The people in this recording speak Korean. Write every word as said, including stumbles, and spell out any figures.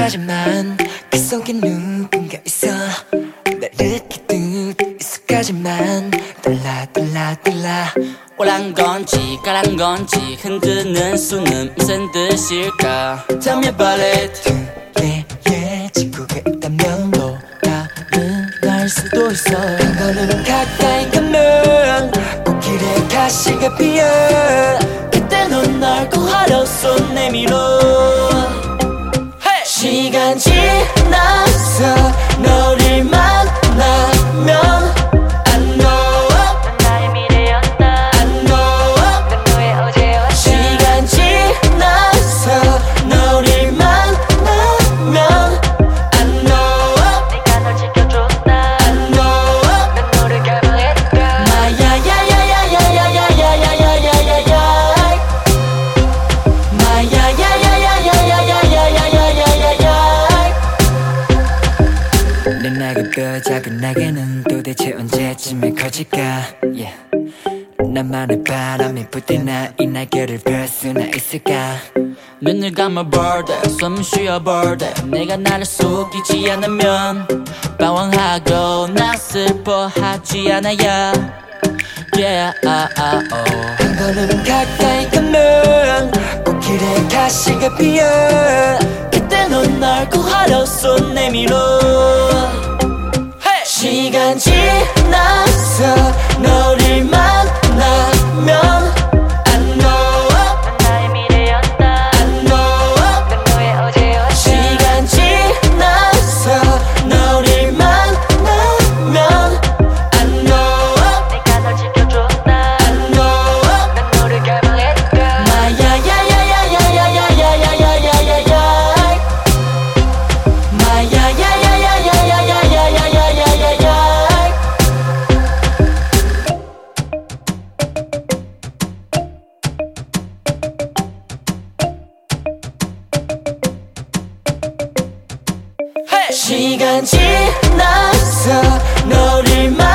하지만 그 속에 누군가 있어 나를 기듯 익숙하지만 달라 달라 달라 오란 건지 까란 건지 흔드는 수는 무슨 뜻일까 Tell me about it yeah, yeah, 지구가 있다면 또 다른 날 수도 있어 한 걸음 가까이 가면 꽃길에 가시가 피어 그때 넌 날 구하려 손 내밀어 시간 지나서 너를 만나면 I know 넌 나의 미래였다 I know 넌 너의 어제였다 시간 지나서 너를 만나면 I know 네가 널 지켜줬다 I know 난 너를 결정했다 마야야야야야야야야야야야야야야야 내 나그도 작은 나게는 도대체 언제쯤에 커질까 yeah. 나만의 바람이 불 때나 이 날개를 펼 수나 있을까 눈을 감아 bird 숨 쉬어 bird 내가 나를 속이지 않으면 방황하고 나 슬퍼하지 않아야 Yeah ah, ah, oh. 한 걸음 가까이 가면 꽃길에 가시가 피어 그때 넌 날 구하려 손 내밀어 시간 지나서 너를 만나면 I know 넌 나의 미래였다 I know 넌 너의 어제였다 시간 지나서 너를 만나면 I know 네가 널 지켜줬다 I know 난 너를 결정했다 마야야야야야야야야야야야야야 마야야야야야야야야야야야야야 시간 지나서 너를 만